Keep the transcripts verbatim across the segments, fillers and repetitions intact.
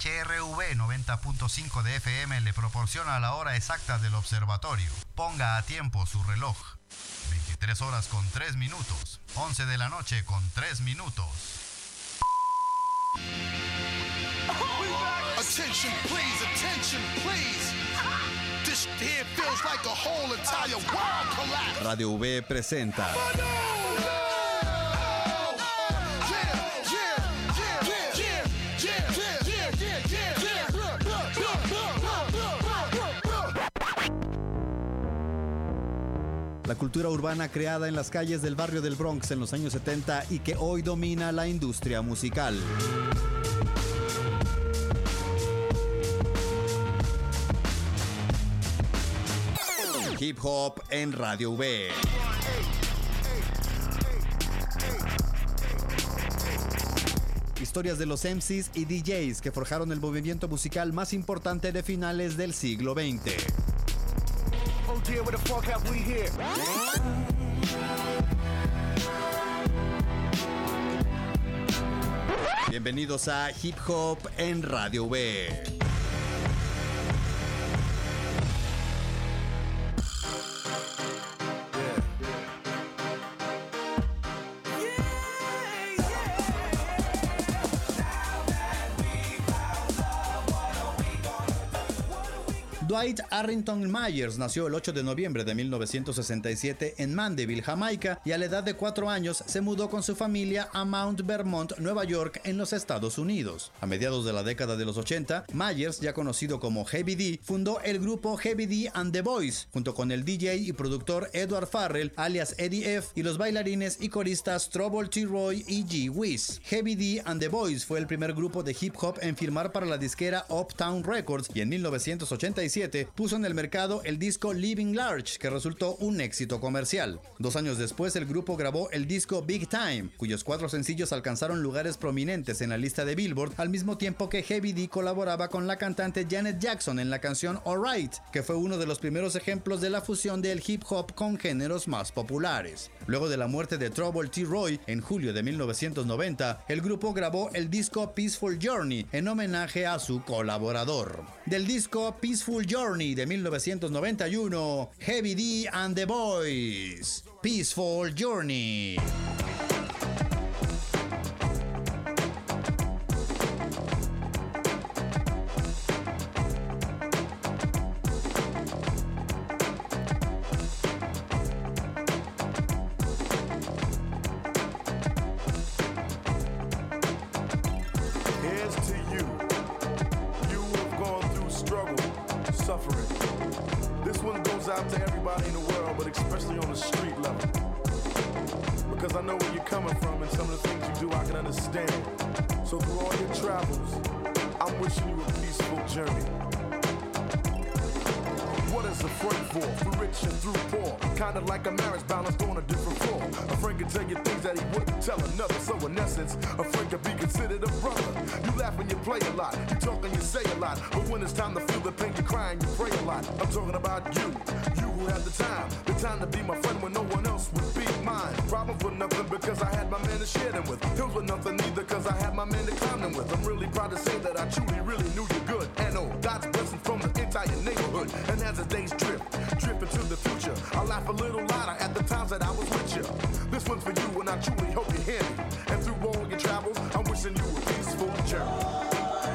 H R V noventa punto cinco de F M le proporciona la hora exacta del observatorio. Ponga a tiempo su reloj. veintitrés horas con tres minutos. once de la noche con tres minutos. Attention please, attention please. This here feels like the whole entire world collapsed. Radio V presenta la cultura urbana creada en las calles del barrio del Bronx en los años setenta y que hoy domina la industria musical. Hip Hop en Radio V. Historias de los M Cs y D Js que forjaron el movimiento musical más importante de finales del siglo veinte. Oh dear, what the fuck have we here? Bienvenidos a Hip Hop en Radio V. Dwight Arrington Myers nació el ocho de noviembre de mil novecientos sesenta y siete en Mandeville, Jamaica, y a la edad de cuatro años se mudó con su familia a Mount Vermont, Nueva York, en los Estados Unidos. A mediados de la década de los ochenta, Myers, ya conocido como Heavy D, fundó el grupo Heavy D and the Boys, junto con el D J y productor Edward Farrell, alias Eddie F, y los bailarines y coristas Trouble T. Roy y G. Wiz. Heavy D and the Boys fue el primer grupo de hip hop en firmar para la disquera Uptown Records y en mil novecientos ochenta y siete puso en el mercado el disco Living Large, que resultó un éxito comercial. Dos años después, el grupo grabó el disco Big Time, cuyos cuatro sencillos alcanzaron lugares prominentes en la lista de Billboard, al mismo tiempo que Heavy D colaboraba con la cantante Janet Jackson en la canción Alright, que fue uno de los primeros ejemplos de la fusión del hip hop con géneros más populares. Luego de la muerte de Trouble T. Roy en julio de mil novecientos noventa, el grupo grabó el disco Peaceful Journey en homenaje a su colaborador. Del disco Peaceful Journey de mil novecientos noventa y uno, Heavy D and the Boys, Peaceful Journey. Out to everybody in the world, but especially on the street level, because I know where you're coming from and some of the things you do I can understand. So through all your travels, I'm wishing you a peaceful journey. What is a friend for? For rich and through poor, kind of like a marriage balanced on a different floor. A friend can tell you things that he wouldn't tell another. So in essence, a friend can be considered a brother. You laugh when you play a lot, you talk and you say a lot, but when it's time to feel the pain, you cry and you pray a lot. I'm talking about you. Who had the time, the time to be my friend when no one else would be mine. Problems were nothing because I had my man to share them with. Hills were nothing either because I had my man to climb them with. I'm really proud to say that I truly, really knew you good. And oh, God's blessing from the entire neighborhood. And as the days drift, drift into the future, I laugh a little louder at the times that I was with you. This one's for you and I truly hope you hear me. And through all your travels, I'm wishing you a peaceful journey.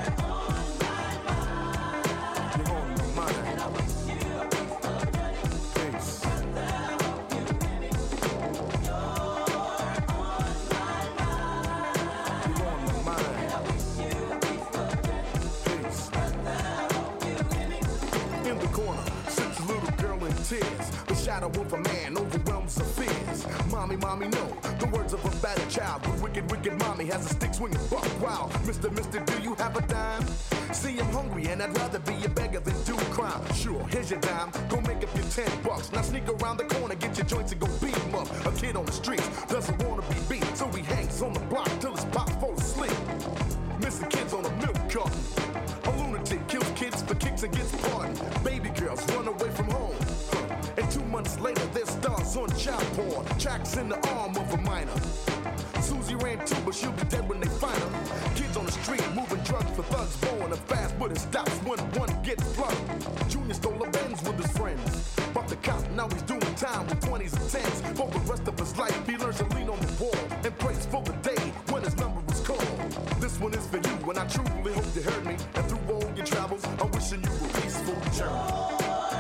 The shadow of a man overwhelms her fears. Mommy, mommy, no. The words of a battered child. The wicked, wicked mommy has a stick swinging buck wild. Mister, mister, do you have a dime? See, I'm hungry and I'd rather be a beggar than do crime. Sure, here's your dime. Go make up your ten bucks. Now sneak around the corner, get your joints and go beat 'em up. A kid on the streets doesn't wanna be beat, so he hangs on the block till his pop falls asleep. Missing kids on a milk carton. A lunatic kills kids for kicks and gets pardoned. Baby girls run away from home. And two months later, their stars on child poor. Tracks in the arm of a minor. Susie ran too, but she'll be dead when they find her. Kids on the street moving drugs for thugs, blowing up fast, but it stops when one gets plugged. Junior stole a Benz with his friends. But the cop, now he's doing time with twenties and tens. For the rest of his life, he learns to lean on the wall and prays for the day when his number was called. This one is for you, and I truly hope you heard me. And through all your travels, I'm wishing you a peaceful journey.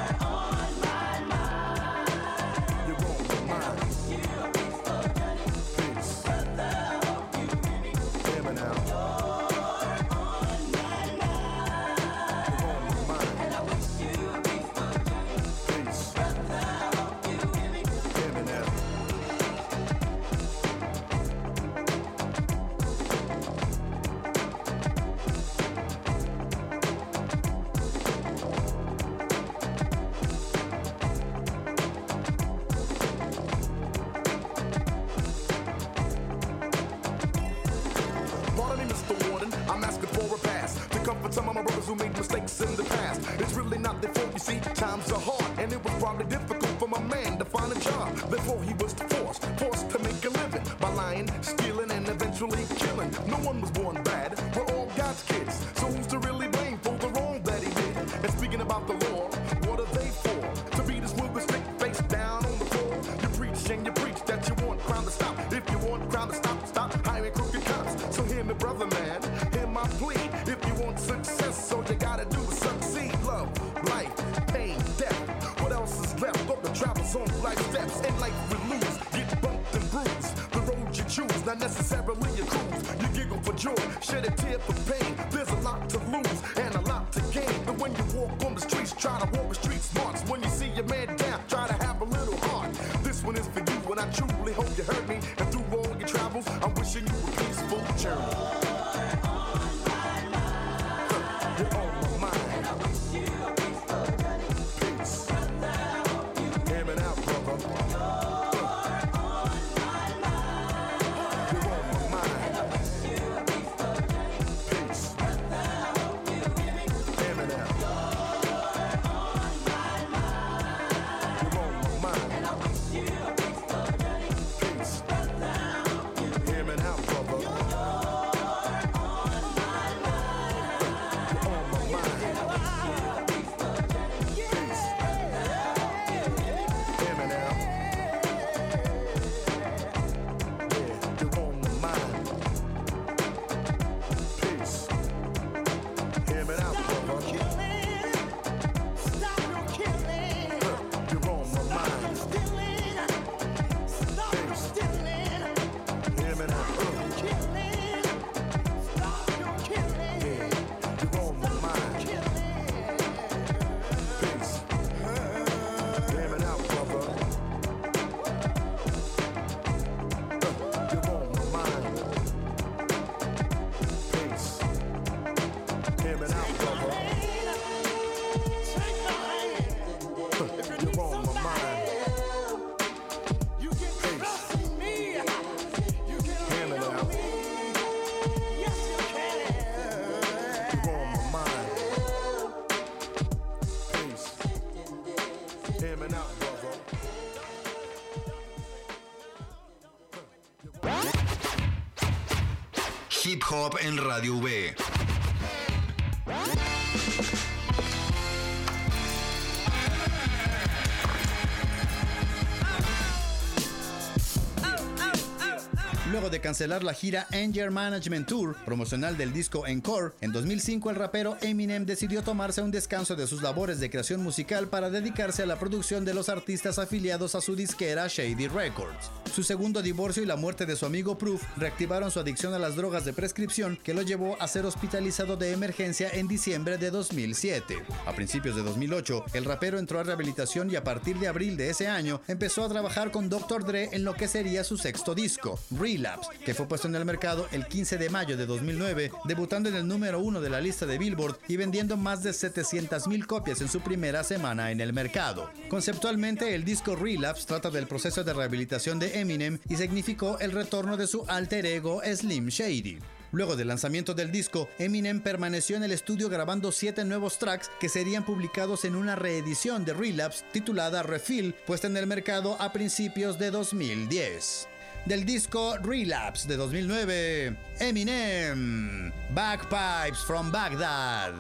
Who made mistakes in the past. It's really not their fault, you see, times are hard, and it was probably difficult for my man to find a job. Therefore he was forced, forced to make a living by lying, stealing, and eventually killing. No one was born bad, we're all God's kids, so who's to really blame for the wrong that he did? And speaking about the law, what are they for? To beat us with a stick face down on the floor. You preach and you preach that you want crime to stop. If you want crime to stop, stop hiring crooked cops. So hear me, brother man, hear my plea. If you want success, so you gotta do is succeed. Love, life, pain, death. What else is left? But the travels on life steps. In life we lose, get bumped and bruised. The road you choose, not necessarily a cruise. You giggle for joy, shed a tear for pain. There's a lot to lose and a lot to gain. But when you walk on the streets, try to walk the street smarts. When you see your man down, try to have a little heart. This one is for you, and I truly hope you heard me. And through all your travels, I'm wishing you a peaceful journey. Hip Hop en Radio V. Luego de cancelar la gira Anger Management Tour, promocional del disco Encore, en dos mil cinco el rapero Eminem decidió tomarse un descanso de sus labores de creación musical para dedicarse a la producción de los artistas afiliados a su disquera Shady Records. Su segundo divorcio y la muerte de su amigo Proof reactivaron su adicción a las drogas de prescripción, que lo llevó a ser hospitalizado de emergencia en diciembre de dos mil siete. A principios de dos mil ocho, el rapero entró a rehabilitación y a partir de abril de ese año empezó a trabajar con doctor Dre en lo que sería su sexto disco, Relapse, que fue puesto en el mercado el quince de mayo de dos mil nueve, debutando en el número uno de la lista de Billboard y vendiendo más de setecientas mil copias en su primera semana en el mercado. Conceptualmente, el disco Relapse trata del proceso de rehabilitación de Eminem y significó el retorno de su alter ego Slim Shady. Luego del lanzamiento del disco, Eminem permaneció en el estudio grabando siete nuevos tracks que serían publicados en una reedición de Relapse titulada Refill, puesta en el mercado a principios de dos mil diez. Del disco Relapse de dos mil nueve, Eminem, Bagpipes from Baghdad.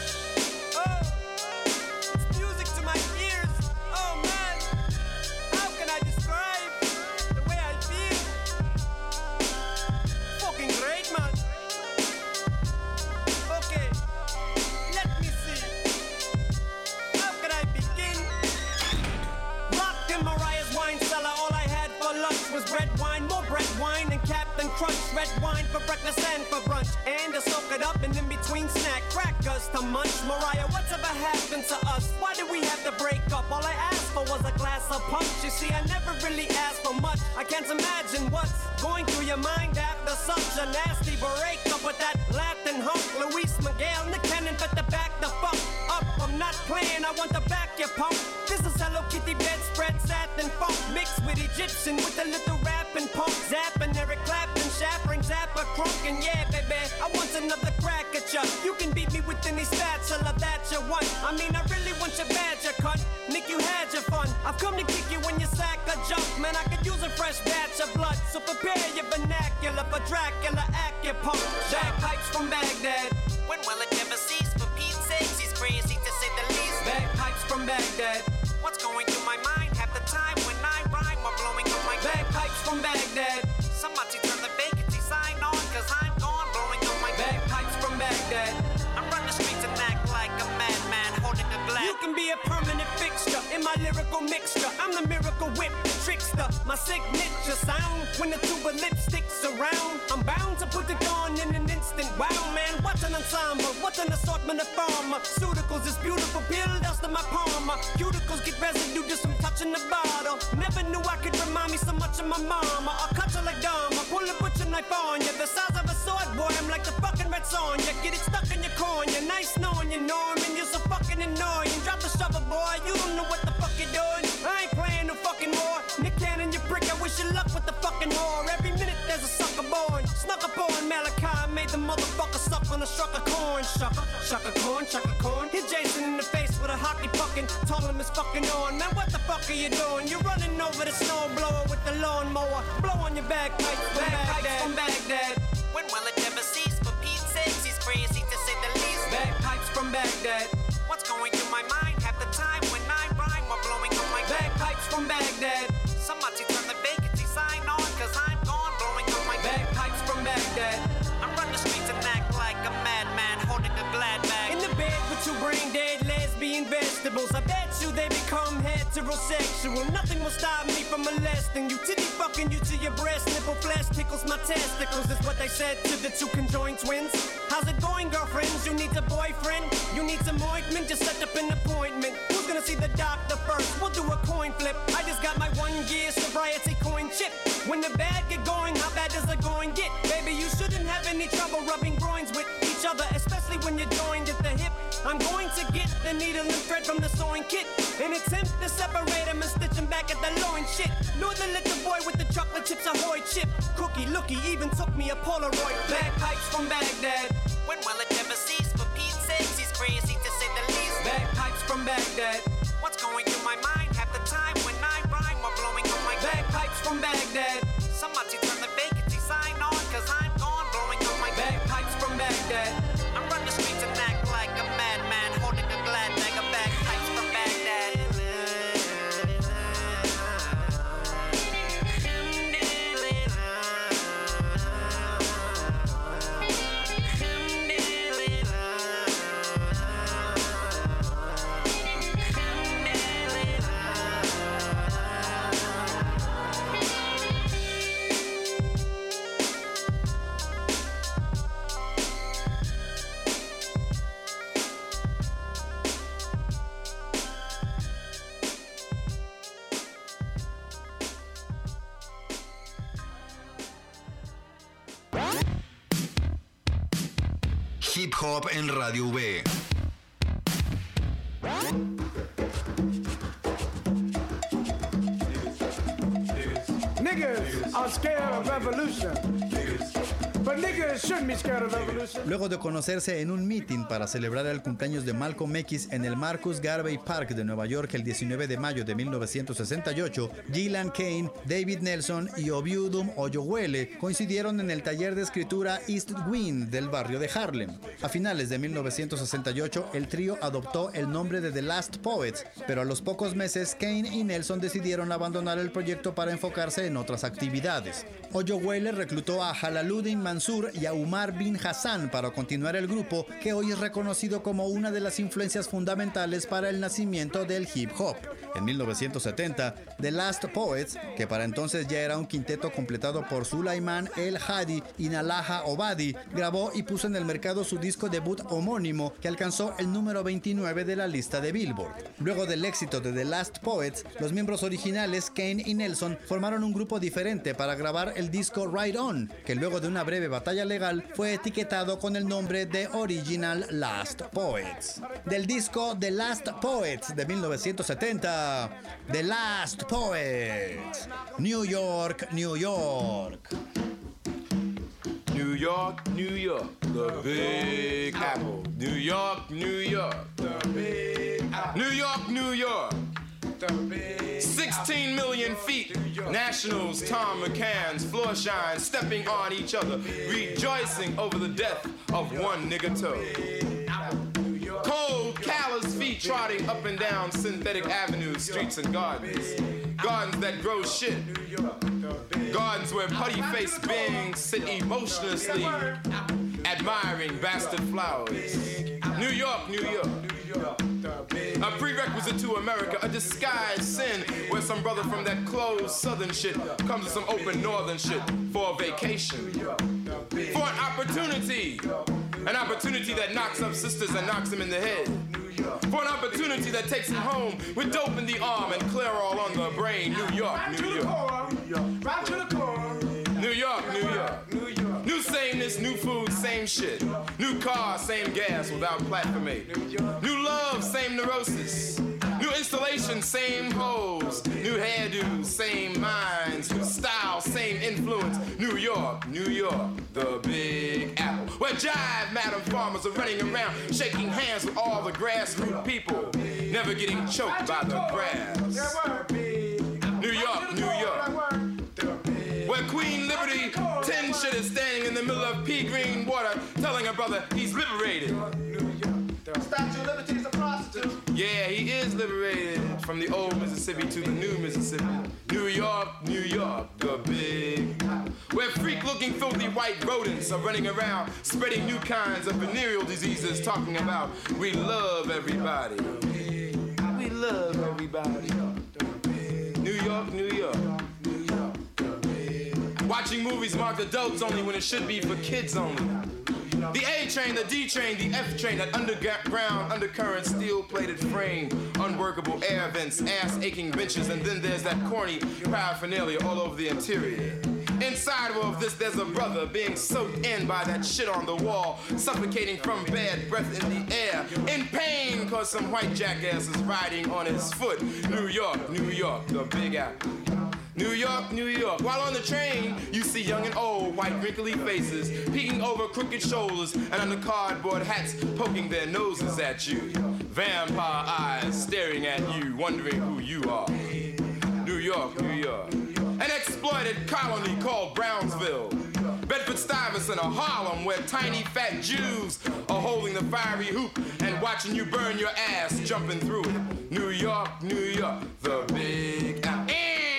Crunch, red wine for breakfast and for brunch, and to soak it up and in between snack crackers to munch. Mariah, what's ever happened to us? Why did we have to break up? All I asked for was a glass of punch. You see, I never really asked for much. I can't imagine what's going through your mind after such a nasty breakup with that Latin hunk, Luis Miguel, Nick Cannon, but to back the fuck up. I'm not playing, I want to back your pump. This is Hello Kitty bedspread, satin funk, mixed with Egyptian with a little rap and punk, zapping Eric Clapton. Shattering, zapper, crunk, and yeah, baby, I want another crack at ya. You can beat me with any spatula that you want. I mean, I really want your badger cut. Nick, you had your fun. I've come to kick you when you sack a jump. Man, I could use a fresh batch of blood. So prepare your vernacular for Dracula, acupunk. Bagpipes from Baghdad. When will it ever cease? For Pete's sakes, he's crazy to say the least. Bagpipes from Baghdad. What's going through my mind? Half the time when I rhyme, I'm blowing up my bagpipes from Baghdad. Somebody turn the vacancy sign on, cause I'm gone, blowing up my bagpipes from Baghdad. I run the streets and act like a madman, holding a glass. You can be a permanent fixture in my lyrical mixture. I'm the miracle whip, trickster, my signature sound. When the tuba lipstick's around, I'm bound to put it on in an instant. Wow, man, what's an ensemble? What's an assortment of pharmaceuticals? This beautiful pill dust in my palm. Cuticles get residue just from touching the bottle. Never knew I could remind me so much of my mama. I'll cut you like Dharma, pull a butcher knife on you. The size of a sword, boy, I'm like the fucking red Sonja. Get it stuck in your cornea, nice knowing you, Norman. You're so fucking annoying. Drop the shovel, boy, you don't know what the fuck you're doing. I ain't playing no fucking war. Nick Cannon, you prick, I wish you luck with the fucking whore. Every minute there's a sucker born. Snuck up on Malachi, made the motherfucker suck on a struck of corn. Shucker, shucker corn, shucker corn. Hit Jason in the face with a hockey fucking. Told him it's fucking on. Man, what the fuck are you doing? You're running over the snowblower with the lawnmower. Blow on your bagpipes from Baghdad. From Baghdad. When will it ever cease? For Pete's sakes, he's crazy to say the least. Bagpipes from Baghdad. What's going through my mind? Half the time when I rhyme, I'm blowing up my bagpipes from Baghdad. Somebody turn the vacancy sign on, cause I'm gone, blowing up my bagpipes from Baghdad. I run the streets and act like a madman, holding a glad bag. In the bed with two brain dead lesbian vegetables, I bet you they become heterosexual. Nothing will stop me from molesting you. Titty fucking you to your breast, nipple flesh tickles my testicles. Is what they said to the two conjoined twins. How's it going, girlfriends? You need a boyfriend? You need some ointment? Just set up an appointment. Who's gonna see the doctor first? We'll do a coin flip. I just got my one year sobriety coin chip. When the bad get going, how bad does the going get? Baby, you shouldn't have any trouble rubbing groins with each other, especially when you're joined at the hip. I'm going to get the needle and thread from the sewing kit and attempt to separate them and stitch them back at the loin shit. Knew the little boy with the chocolate chips ahoy chip. Cookie looky even took me a Polaroid. Bagpipes from Baghdad. When will it ever cease? For Pete's sakes, he's crazy to say the least. Bagpipes from Baghdad. What's going through my mind? Half the time when I rhyme, I'm blowing up my bagpipes from Baghdad. Somebody turn the vacancy sign on, cause I'm gone, blowing up my bagpipes from Baghdad. I run the streets and act like a madman, holding a glad bag of bagpipes from Baghdad. Hip Hop en Radio V. Niggas are scared of revolution. But niggas shouldn't be scared of revolution. Luego de conocerse en un meeting para celebrar el cumpleaños de Malcolm X en el Marcus Garvey Park de Nueva York el diecinueve de mayo de mil novecientos sesenta y ocho, Gillan Kane, David Nelson y Obiudum Oyowele coincidieron en el taller de escritura East Wing del barrio de Harlem. A finales de mil novecientos sesenta y ocho, el trío adoptó el nombre de The Last Poets, pero a los pocos meses Kane y Nelson decidieron abandonar el proyecto para enfocarse en otras actividades. Oyowele reclutó a Jalaluddin Mansur y a Umar bin Hassan para continuar el grupo, que hoy es reconocido como una de las influencias fundamentales para el nacimiento del hip hop. En mil novecientos setenta, The Last Poets, que para entonces ya era un quinteto completado por Sulaiman El Hadi y Nalaha Obadi, grabó y puso en el mercado su disco debut homónimo, que alcanzó el número veintinueve de la lista de Billboard. Luego del éxito de The Last Poets, los miembros originales, Kane y Nelson, formaron un grupo diferente para grabar el disco Ride On, que luego de una breve batalla legal fue etiquetado con el nombre de Original Last Poets. Del disco The Last Poets de mil novecientos setenta, The Last Poets, New York, New York. New York, New York, the Big Apple. New York, New York, the Big Apple. New York, New York, the Big sixteen million feet. Nationals, Tom McCann's, floor shine, stepping on each other, rejoicing over the death of one nigga toe. Cold, callous feet trotting up and down synthetic avenues, streets, and gardens. Gardens that grow shit. Gardens where putty-faced beings sit emotionlessly admiring bastard flowers. New York, New York. A prerequisite to America, a disguised sin, where some brother from that closed southern shit comes to some open northern shit for a vacation. For an opportunity. An opportunity that knocks up sisters and knocks them in the head. For an opportunity that takes him home with dope in the arm and clear all on the brain. New York, New York. Right to the core. New York, New York. New York. New sameness, new food, same shit. New car, same gas without platformate. New love, same neurosis. New installation, same hoes. New hairdos, same minds. New style, same influence. New York, New York, the Big Apple. Where jive madam farmers are running around, shaking hands with all the grassroots people, never getting choked by the grass. New York, New York. Where Queen Liberty, tin shit is standing in the middle of pea green water, telling her brother he's liberated. Statue of Liberty is a prostitute. Yeah, he is liberated from the old Mississippi to the new Mississippi. New York, New York, the Big. Where freak-looking filthy white rodents are running around, spreading new kinds of venereal diseases, talking about we love everybody. We love everybody. New York, New York. Watching movies marked adults only when it should be for kids only. The A train, the D train, the F train, that underground, undercurrent, steel-plated frame, unworkable air vents, ass-aching benches, and then there's that corny paraphernalia all over the interior. Inside of this, there's a brother being soaked in by that shit on the wall, suffocating from bad breath in the air, in pain cause some white jackass is riding on his foot. New York, New York, the Big Apple. New York, New York. While on the train, you see young and old, white wrinkly faces, peeking over crooked shoulders and under cardboard hats, poking their noses at you. Vampire eyes staring at you, wondering who you are. New York, New York. An exploited colony called Brownsville. Bedford-Stuyvesant, or Harlem, where tiny fat Jews are holding the fiery hoop and watching you burn your ass jumping through it. New York, New York, the Big Apple.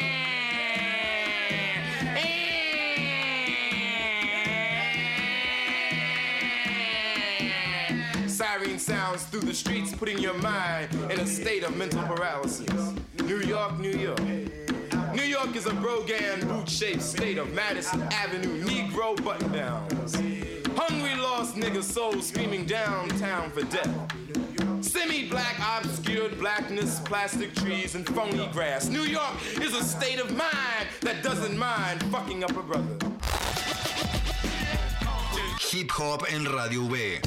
Siren sounds through the streets, putting your mind in a state of mental paralysis. New York, New York. New York is a brogan, boot-shaped state of Madison Avenue Negro button-downs. Hungry, lost niggas' souls screaming downtown for death. Semi-black, obscured blackness, plastic trees, and phony grass. New York is a state of mind that doesn't mind fucking up a brother. Hip Hop en Radio V.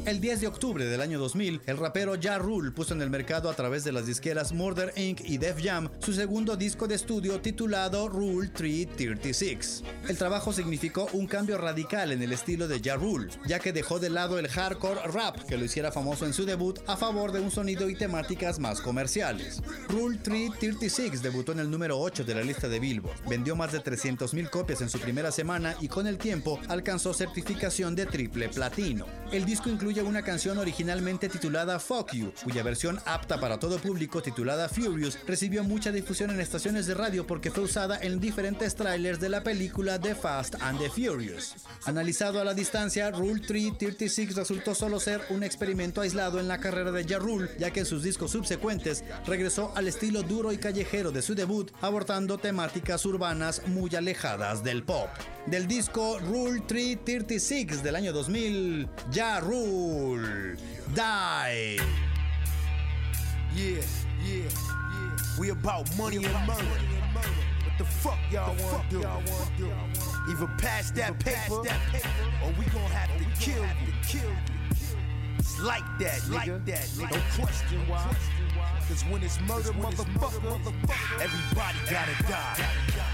El diez de octubre del año dos mil, el rapero Ja Rule puso en el mercado a través de las disqueras Murder incorporated. y Def Jam su segundo disco de estudio titulado Rule trescientos treinta y seis. El trabajo significó un cambio radical en el estilo de Ja Rule, ya que dejó de lado el hardcore rap que lo hiciera famoso en su debut a favor de un sonido y temáticas más comerciales. Rule trescientos treinta y seis debutó en el número ocho de la lista de Billboard, vendió más de trescientas mil copias en su primera semana y con el tiempo alcanzó certificación de triple platino. El disco incluye una canción originalmente titulada Fuck You, cuya versión apta para todo público titulada Furious recibió mucha difusión en estaciones de radio porque fue usada en diferentes trailers de la película The Fast and the Furious. Analizado a la distancia, Rule trescientos treinta y seis resultó solo ser un experimento aislado en la carrera de Ja Rule, ya que en sus discos subsecuentes regresó al estilo duro y callejero de su debut, abordando temáticas urbanas muy alejadas del pop. Del disco Rule trescientos treinta y seis del año dos mil, Ja Rule, Die. Yeah, yeah, yeah. We about money and murder. What the fuck y'all wanna do? Either pass that paper, or we gon' have to kill you. It's like that, nigga. No question why. Cause when it's murder, motherfucker, everybody gotta die.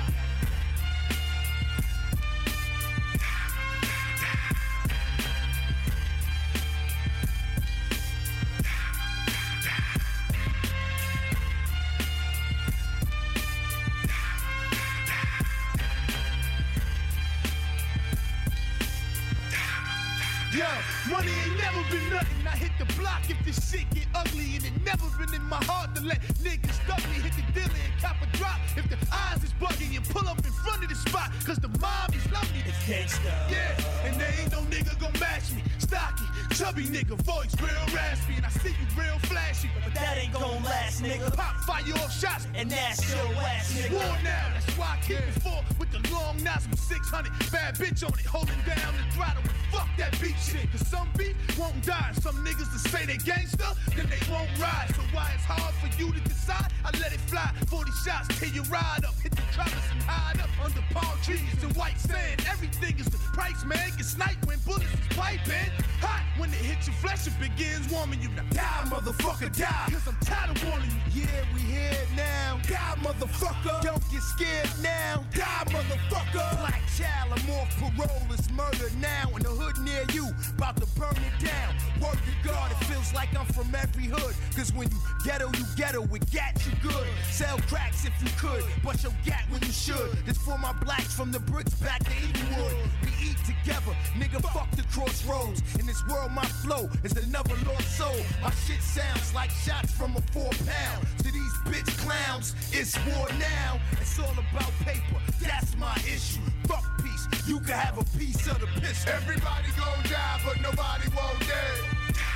Yo, money ain't never been nothing. I hit the block if this shit get ugly, and it never been in my heart to let niggas stuck me. Hit the dealer and cop a drop. If the eyes is bugging, you pull up in front of the spot, cause the mommies love me. It's gangsta. Yeah, and there ain't no nigga gon' match me. Stocky, chubby nigga, voice real raspy, and I see you real flashy, but that ain't gon' last, nigga. Pop fire off shots, and that's your ass, nigga. War now, that's why I keep it full with the long nozzle six hundred. Bad bitch on it, holding down the throttle. Fuck that beat shit, cause some beat won't die. Some niggas that say they gangster, then they won't ride. So why it's hard for you to decide? I let it fly, forty shots till you ride up. Hit the Travis and hide up under palm trees and white sand. Everything is the price, man. Get sniped when bullets is piping. Hot when it hits your flesh, it begins warming you. Now die, motherfucker, die. Cause I'm tired of warning you. Yeah, we here now. Die, motherfucker. Don't get scared now. Die, motherfucker. Black child, I'm off parole. It's murder now in the hood near you. About to burn it down. Word to God, it feels like I'm from every hood. Cause when you ghetto, you ghetto. With gat, you good. Sell cracks if you could. But your gat when you should. This for my blacks from the bricks back to Edenwood. We eat together. Nigga, fuck the crossroads. In this world, my flow is another lost soul. My shit sounds like shots from a four pound. To these bitch clowns, it's war now. It's all about paper. That's my issue. Fuck peace. You can have a piece of the pistol. Everybody gon' die, but nobody won't dead.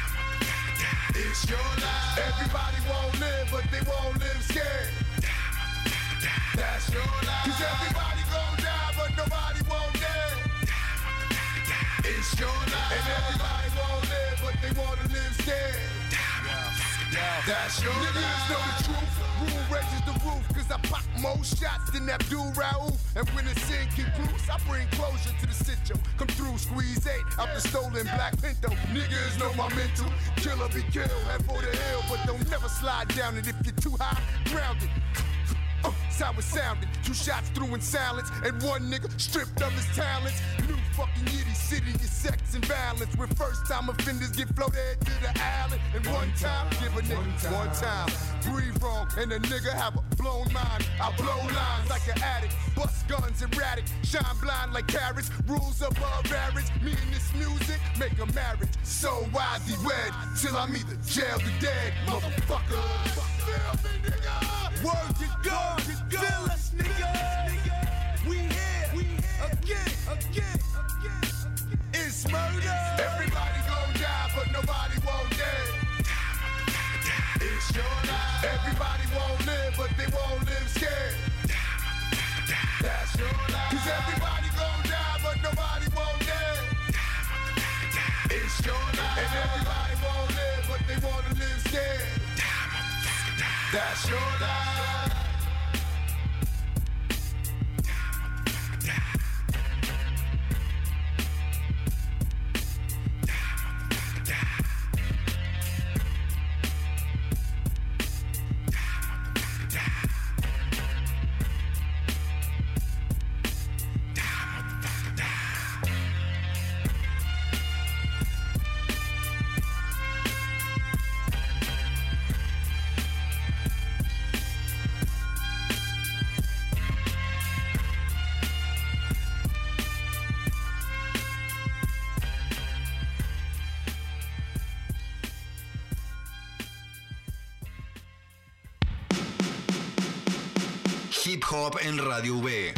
It's your life. Everybody won't live, but they won't live scared. That's your life. Cause everybody gon' die, but nobody won't dead. It's your life. And everybody won't live, but they wanna live scared. That's your life. Niggas know the truth. Rule raises the roof, cause I pop more shots than Abdul Raouf. And when the sin concludes, I bring closure to the sitio. Come through, squeeze eight out the stolen Black Pinto. Niggas know my mental. Killer be killed, head for the hill, but don't never slide down it if you're too high, grounded. Uh, that's how it sounded. Two shots through in silence, and one nigga stripped of his talents. New fucking yitty city is sex and violence. Where first time offenders get floated to the island. And one time, give a nigga one time. Breathe wrong, and a nigga have a blown mind. I blow lines like an addict. Bust guns erratic. Shine blind like carrots. Rules above average. Me and this music make a marriage. So wisely wed, till I'm either jailed or dead. Motherfucker. Feel me, nigga. Word to God, feel us, nigga. We here, we here again, again, again. It's murder. Everybody gon' die, but nobody won't dead. It's your life. Everybody won't live, but they won't live scared. That's your life. Cause everybody gon' die, but nobody won't dead. It's your life. And everybody won't live, but they wanna live scared. That's your life. Hop en Radio V.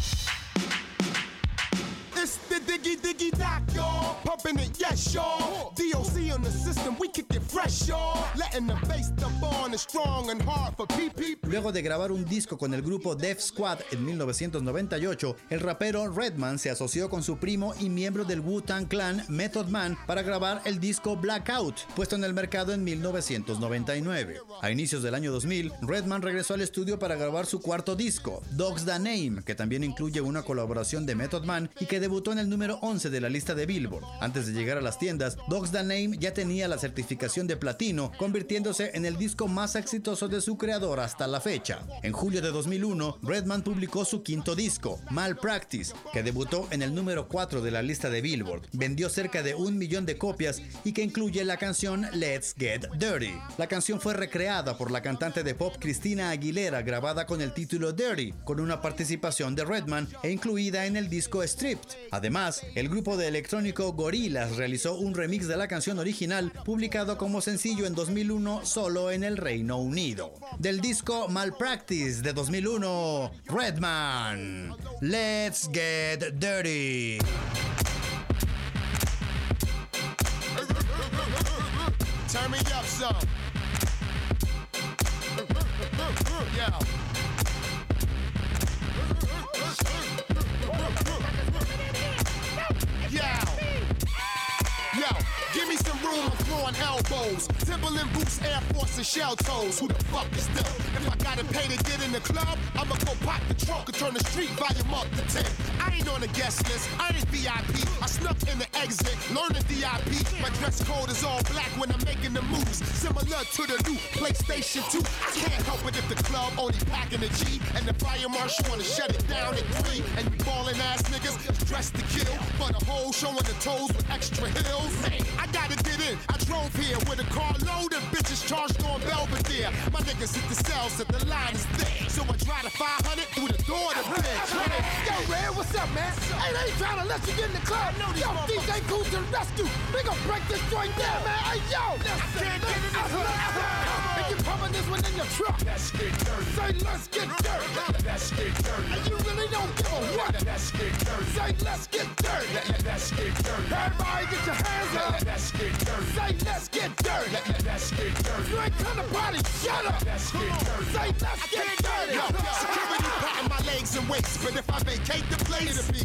It's the diggy diggy doc, y'all. Pumping it, yes, y'all. D O C on the system, we kick it fresh, y'all. Letting the bass dump on is strong and hard for P P. Luego de grabar un disco con el grupo Def Squad en mil novecientos noventa y ocho, el rapero Redman se asoció con su primo y miembro del Wu-Tang Clan, Method Man, para grabar el disco Blackout, puesto en el mercado en mil novecientos noventa y nueve. A inicios del año dos mil, Redman regresó al estudio para grabar su cuarto disco, Dogs the Name, que también incluye una colaboración de Method Man y que debutó en el número once de la lista de Billboard. Antes de llegar a las tiendas, Dogs the Name ya tenía la certificación de platino, convirtiéndose en el disco más exitoso de su creador hasta la fecha. En julio de dos mil uno, Redman publicó su quinto disco, Malpractice, que debutó en el número cuatro de la lista de Billboard. Vendió cerca de un millón de copias y que incluye la canción Let's Get Dirty. La canción fue recreada por la cantante de pop Christina Aguilera, grabada con el título Dirty, con una participación de Redman e incluida en el disco Stripped. Además, el grupo de electrónico Gorillaz realizó un remix de la canción original, publicado como sencillo en dos mil uno solo en el Reino Unido. Del disco Malpractice de dos mil uno, Redman, Let's Get Dirty. Turn me up some. Yeah. Yo, give me some room, I'm throwing elbows. Timberland boots, Air Force, and shell toes. Who the fuck is them? If I gotta pay to get in the club, I'ma go pop the trunk and turn the street volume up to ten. I ain't on the guest list, I ain't V I P. I snuck in the exit, learning D I P. My dress code is all black when I'm making the moves. Similar to the new PlayStation two. I can't help it if the club only packing a G. And the fire marshal wanna shut it down at three. And you ballin' ass niggas dressed to kill. For the whole showing the toes with extra heels. Man, I gotta get in. I drove here with a car load of bitches charged on Belvedere. My niggas hit the cells that the line is thick. So I drive the five hundred through the door to bitch. Yo, Red, what's up, man? Hey, they ain't trying to let you get in the club. Yo, D J Cool to the rescue. We gon' break this joint down, man. Hey, yo. I can't get in the club. And you pumping this one in your truck. Let's get dirty. Say, let's get dirty. Let's get dirty. And you really don't give a what. Let's get dirty. Say, let's get dirty. Let's get dirty. Everybody get your hands up. Let's get dirty. Say, let's get dirty. Let's get dirty. You ain't come to party, shut up. Let's get dirty. Say, let's get dirty. Yo, security patting my legs and waist, but if I vacate the place, it'll be.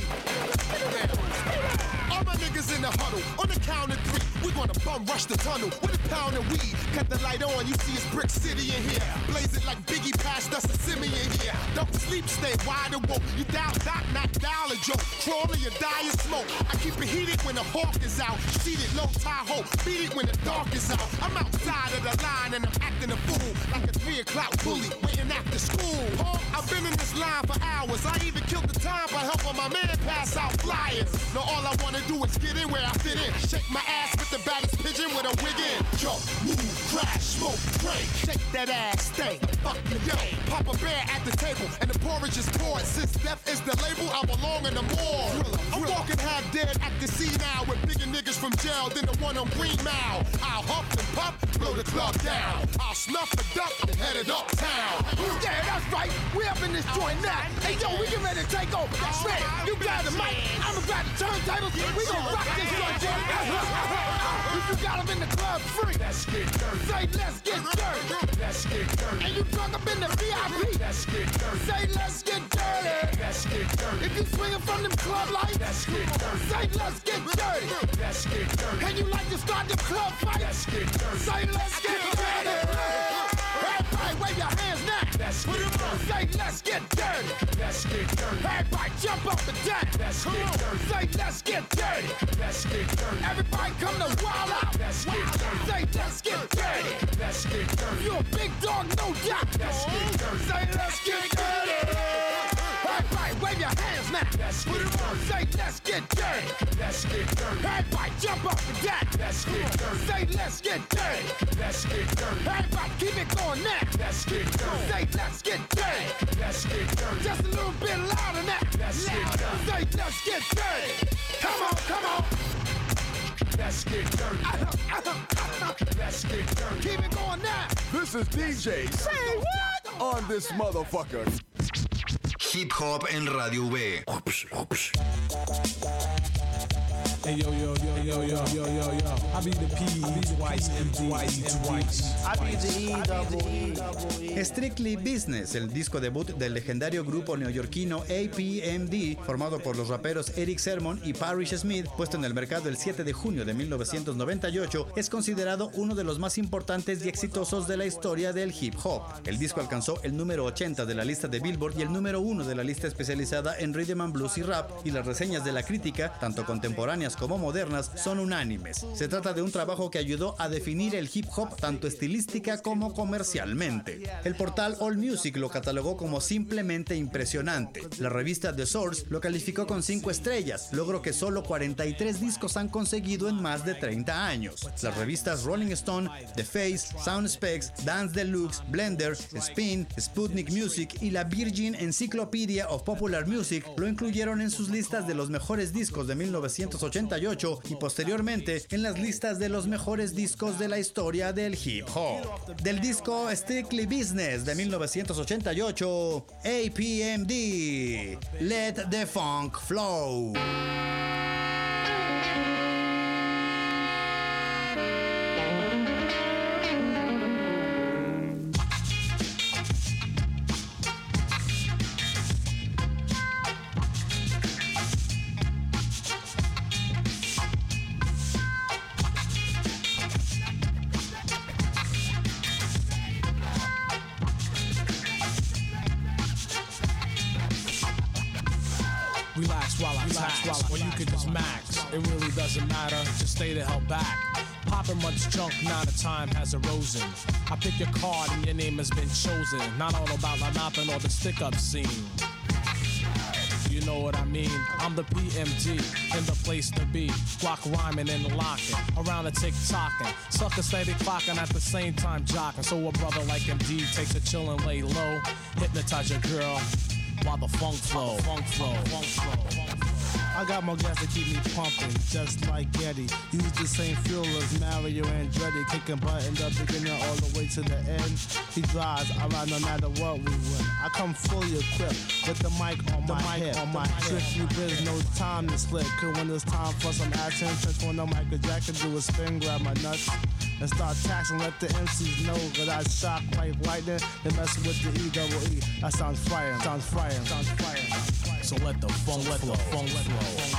All my niggas in the huddle, on the count of three, we gonna bum rush the tunnel with a pound of weed. Cut the light on, you see it's Brick City in here. Blaze it like Biggie passed us a Simeon here. Don't sleep, stay wide awoke. You dial dot, not dial a joke. Crawl or you die in smoke. I keep it heated when the hawk is out. Seated low Tahoe, beat it when the dark is out. I'm outside of the line and I'm acting a fool. Like a three o'clock bully, waiting after school. Oh, I've been in this line for hours. I even killed the time by helping my man pass out flyers. Now all I wanna do is get in where I fit in. Shake my ass with the baddest pigeon with a wig in. Jump, move, crash, smoke, break. Shake that ass, stay, fuck you, yo. Papa Bear at the table and the porridge is poured. Since death is the label, I belong in the morgue. I'm walking half dead at the scene now with bigger niggas from jail than the one on Green Mile. I'll huff and puff, blow the club down. I'll snuff a duck and head it uptown. Yeah, that's right. We up in this joint now. Hey, yo, we get ready to take over. Man, you grab the mic, I'ma grab the turntables. We gon' rock this joint, yo. If you got them in the club free, let's get dirty. Say, let's get dirty. Let's get dirty. And you drunk up in the V I P, let's get dirty. Say, let's get dirty. Let's get dirty. If you swinging from them club lights, let's get dirty. Say, let's get dirty. Let's get dirty. And you like to start the club fight, let's get dirty. Say, let's get dirty. Everybody wave your hands now. Let's get dirty. Say, let's get dirty. Let's get dirty. Everybody jump up and down. Let's get dirty. Say, let's get dirty. Let's get dirty. Everybody come to wild out. Let's get dirty. Say, let's get dirty. Let's get dirty. You a big dog, no doubt. Let's get dirty. Say, let's get dirty. Everybody wave your hands now. Let's get dirty. Say, let's get dirty. Let's get dirty. Everybody jump up and down. Let's get dirty. Say, let's get dirty. Let's get dirty. Everybody keep it going now. Let's get dirty. Say, let's get dirty. Let's get dirty. Just a little bit louder now. Let's get dirty. Say, let's get dirty. Come on, come on. Let's get dirty. Let's get dirty. Keep it going now. This is D J. Say what? On this motherfucker. Hip Hop en Radio V. Hey yo yo yo yo yo yo yo yo. I be the P twice and twice and twice. I be the E double E. Strictly Business, el disco debut del legendario grupo neoyorquino A P M D, formado por los raperos Erick Sermon y Parrish Smith, puesto en el mercado el siete de junio de mil novecientos noventa y ocho, es considerado uno de los más importantes y exitosos de la historia del hip hop. El disco alcanzó el número ochenta de la lista de Billboard y el número uno de la lista especializada en rhythm and blues y rap, y las reseñas de la crítica, tanto contemporáneas como modernas, son unánimes. Se trata de un trabajo que ayudó a definir el hip hop tanto estilística como comercialmente. El portal AllMusic lo catalogó como simplemente impresionante. La revista The Source lo calificó con cinco estrellas, logro que solo cuarenta y tres discos han conseguido en más de treinta años. Las revistas Rolling Stone, The Face, Soundspecs, Dance Deluxe, Blender, Spin, Sputnik Music y la Virgin Encyclopedia of Popular Music lo incluyeron en sus listas de los mejores discos de mil novecientos ochenta y ocho y posteriormente en las listas de los mejores discos de la historia del hip hop. Del disco Strictly Business de mil novecientos ochenta y ocho, A P M D, Let the Funk Flow. Relax while I tax, or you could just max. It really doesn't matter, just stay the hell back. Popping much junk, now the time has arisen. I pick your card and your name has been chosen. Not all about la napping or the stick-up scene. You know what I mean? I'm the P M D in the place to be. Rock rhyming and locking around the tick-tocking. Sucker steady clocking at the same time jocking. So a brother like M D takes a chill and lay low. Hypnotize your girl while the funk flow, funk flow, funk flow. I got more gas to keep me pumping, just like Getty. Use the same fuel as Mario Andretti, kicking butt in the beginning all the way to the end. He drives, I ride no matter what we win. I come fully equipped with the mic on my hip. On my strictly biz, no time to slip. Cause when it's time for some action, transform the Michael Jackson, do a spin, grab my nuts and start taxing. Let the M Cs know that I shock like lightning. They mess with the E double E. That sounds frightening, sounds frightening, sounds frightening. So let the funk, let the funk flow.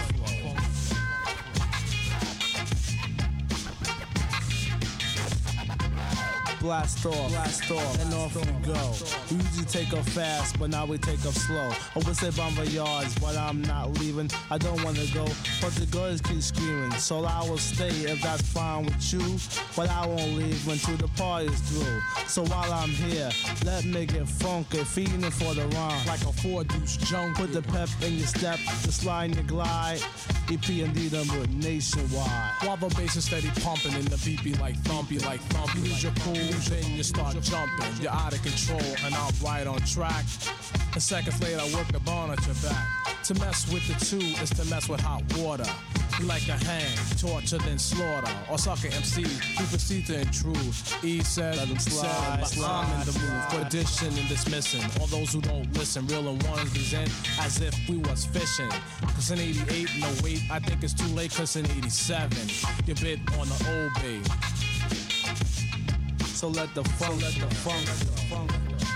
Blast off, blast off, and off we go. We usually take off fast, but now we take off slow. I would say bon voyage, but I'm not leaving. I don't wanna go, but the girls keep screaming. So I will stay if that's fine with you, but I won't leave until the party's through. So while I'm here, let me get funky, feeding for the rhyme. Like a four-deuce junk. Put the pep in your step, the slide and your glide. E P M D number nationwide. While the bass is steady pumping and the beat be like thumpy, like thumpy. You lose your cool, then you start jumping. You're out of control and I'm right on track. And seconds later, I work the bone at your back. To mess with the two is to mess with hot water. You like to hang, torture, then slaughter. Or sucker M C who proceed to intrude. E said, let them slide, said, I'm in the mood for addition and dismissing. All those who don't listen, real and ones present as if we was fishing. Cause in eighty-eight, no wait, I think it's too late cause in eighty-seven, you bit on the old babe. So let the funk, so let the funk, let the funk.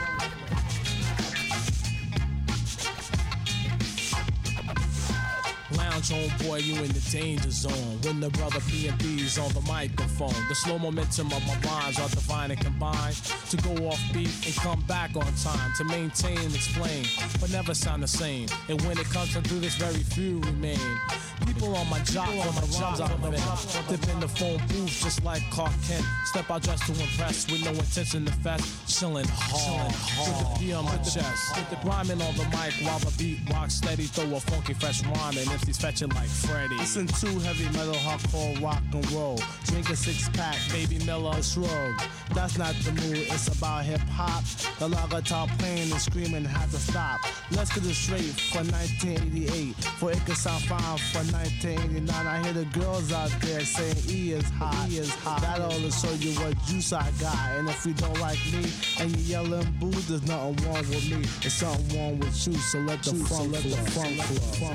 Lounge on, boy, you in the danger zone. When the brother P M D's on the microphone, the slow momentum of my rhymes are divine and combined to go off beat and come back on time to maintain and explain, but never sound the same. And when it comes to do this, very few remain. People on my job, on my rhymes out of it. Dip in the phone booth just like Clark Kent. Step out dressed to impress with no intention to fest. Chillin' hard, with the P on my chest. With the rhyming on the mic while the beat rocks steady. Throw a funky fresh rhyme and M C's fetch it like Freddy. Listen to heavy metal, hardcore, rock and roll. Drink a six pack, baby Miller, it's rogue. That's not the mood, it's about hip hop. The loud guitar playing and screaming had to stop. Let's get it straight for nineteen eighty-eight. For it can sound fine for nineteen eighty-nine. I hear the girls out there saying E is hot, E is hot. That all to show you what juice I got. And if you don't like me and you yelling boo, there's nothing wrong with me. There's something wrong with you. So let the funk, let the funk flow.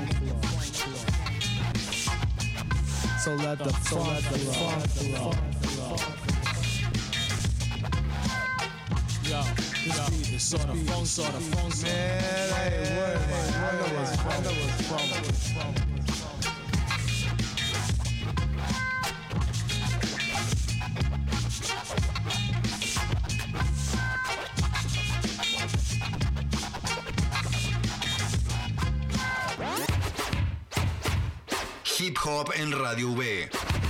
So let the funk, let the funk flow. Yo, this beat is sort of funk, sort of funk. Man, I ain't worried, man. I know it's funk. I know it's funk. Hip Hop en Radio V.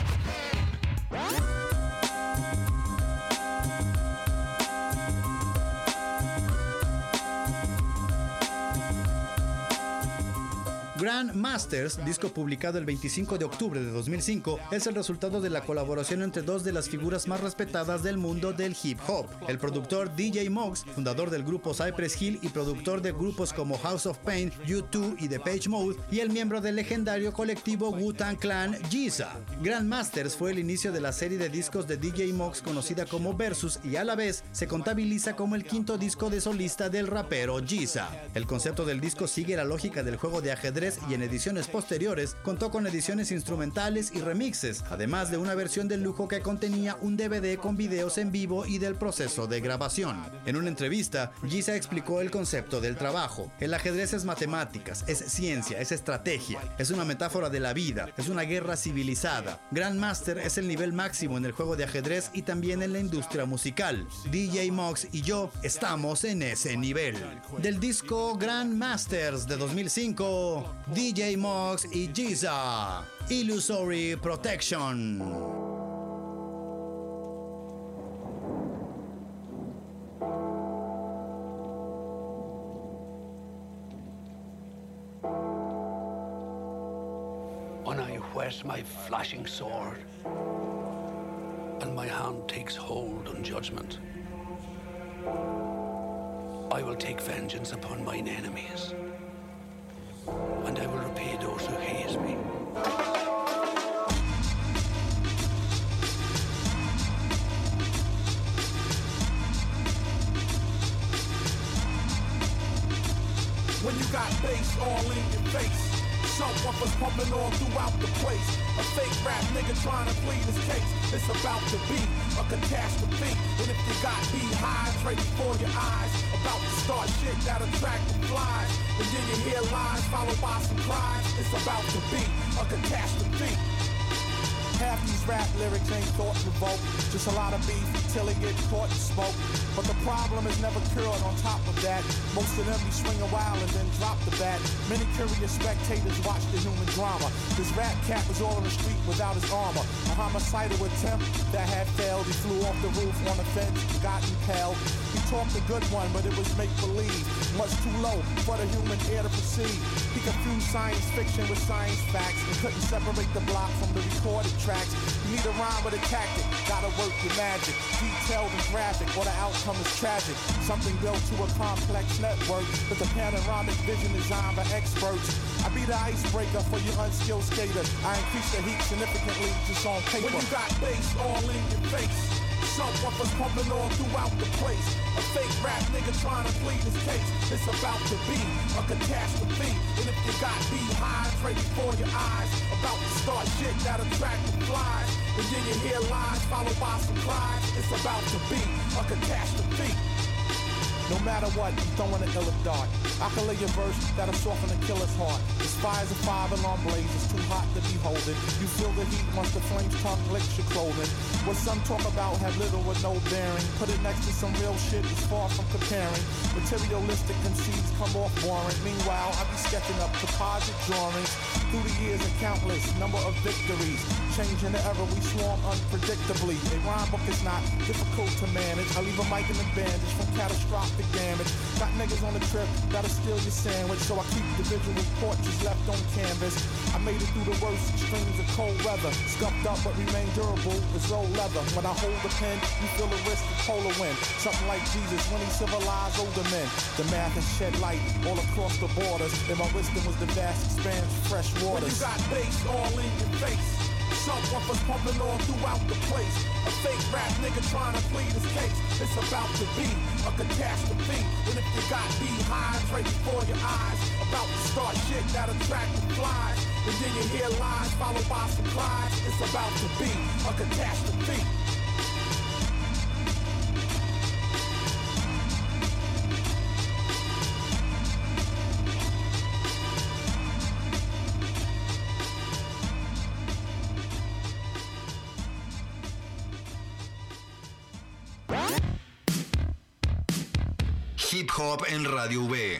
Grand Masters, disco publicado el veinticinco de octubre de dos mil cinco, es el resultado de la colaboración entre dos de las figuras más respetadas del mundo del hip hop. El productor D J Moggs, fundador del grupo Cypress Hill y productor de grupos como House of Pain, U dos y Depeche Mode, y el miembro del legendario colectivo Wu-Tang Clan, G Z A. Grand Masters fue el inicio de la serie de discos de D J Moggs conocida como Versus y a la vez se contabiliza como el quinto disco de solista del rapero G Z A. El concepto del disco sigue la lógica del juego de ajedrez y en ediciones posteriores contó con ediciones instrumentales y remixes, además de una versión de lujo que contenía un D V D con videos en vivo y del proceso de grabación. En una entrevista, G Z A explicó el concepto del trabajo. El ajedrez es matemáticas, es ciencia, es estrategia, es una metáfora de la vida, es una guerra civilizada. Grandmaster es el nivel máximo en el juego de ajedrez y también en la industria musical. D J Moggs y yo estamos en ese nivel. Del disco Grandmasters de dos mil cinco, D J Moggs y G Z A, Illusory Protection. When I whet my flashing sword and my hand takes hold on judgment, I will take vengeance upon mine enemies, and I will repay those who hate me. When you got bass all in your face, some was pumping all throughout the place. A fake rap nigga trying to plead his case. It's about to be a catastrophe. And if you got beehives right before your eyes, about to start shit that attract the flies, and then you hear lies followed by some cries, it's about to be a catastrophe. Half these rap lyrics ain't thought-provoked, just a lot of beef till it get caught in smoke. But the problem is never cured on top of that. Most of them be swinging wild and then drop the bat. Many curious spectators watch the human drama. This rap cat was all in the street without his armor. A homicidal attempt that had failed. He flew off the roof on a fence, got impaled. He talked a good one, but it was make-believe. Much too low for the human ear to perceive. He confused science fiction with science facts and couldn't separate the block from the recorded tracks. You need a rhyme with a tactic, gotta work your magic. Detailed and graphic, or the outcome is tragic. Something built to a complex network with a panoramic vision designed by experts. I be the icebreaker for you unskilled skaters. I increase the heat significantly just on paper. When you got bass all in your face, some was pumping all throughout the place. A fake rap nigga trying to plead his case. It's about to be a catastrophe. And if you got beehives right before your eyes, about to start shit that attract the flies, and then you hear lies followed by some cries, it's about to be a catastrophe. No matter what, I'm throwing an ill dart. I can lay a verse that'll soften a killer's heart. This fire's a five-alarm blaze, it's too hot to behold it. You feel the heat once the flames tongue licks your clothing. What some talk about have little or no bearing. Put it next to some real shit, it's far from comparing. Materialistic conceits come off boring. Meanwhile, I be sketching up composite drawings. Through the years, a countless number of victories. Changing the era, we swarm unpredictably. A rhyme book is not difficult to manage. I leave a mic in the bandage from catastrophic damage. Got niggas on the trip, gotta steal your sandwich. So I keep the visual portraits left on canvas. I made it through the worst extremes of cold weather. Scuffed up but remain durable as old leather. When I hold the pen, you feel the risk of polar wind. Something like Jesus when he civilized older men. The math has shed light all across the borders. And my wisdom was the vast expanse of fresh waters. When you got bass all in your face, subwoofers pumping all throughout the place. A fake rap nigga trying to plead his case. It's about to be a catastrophe. And if you got beehives right before your eyes, about to start shit that attract the flies. And then you hear lies followed by surprise. It's about to be a catastrophe. Hip Hop en Radio V.